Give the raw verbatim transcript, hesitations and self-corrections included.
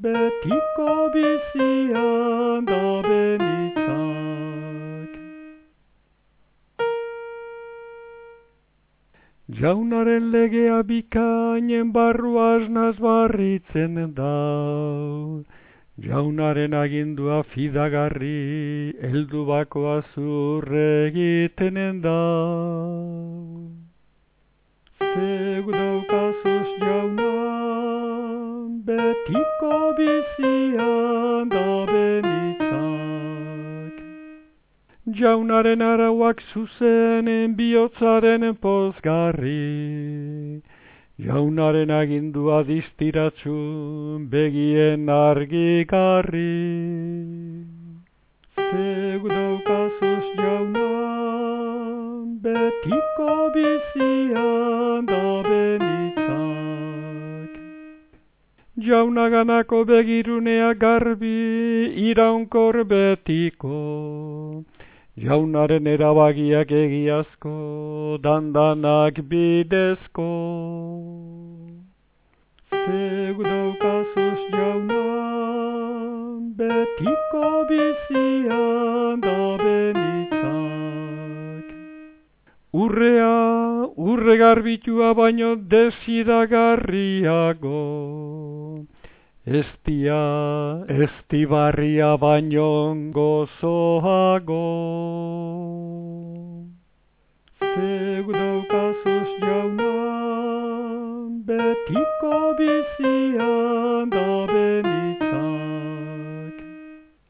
betiko bizian da benitzak. Jaunaren legea bikainen barru asnaz barritzen dau. Jaunaren agindua fidagarri, heldu bakoa zurre egiten dau. Zeu daukazuz jaunan, betiko bizian da benitzak. Jaunaren arauak zuzenen bihotzaren pozgarri, jaunaren agindua distiratzu begien argigarri. Zeu daukazuz jaunan, betiko bizian da benitzak. Jaunaganako begirunea garbi iraunkor betiko, jaunaren erabagiak egiazko, dandanak bidezko. Zeu daukazuz jaunan, betiko bizian da benitzak. Urrea, urre garbitua baino desiragarriago, estia, estibarria baino gozoago. Zeu daukazuz jaunan, betiko bizian da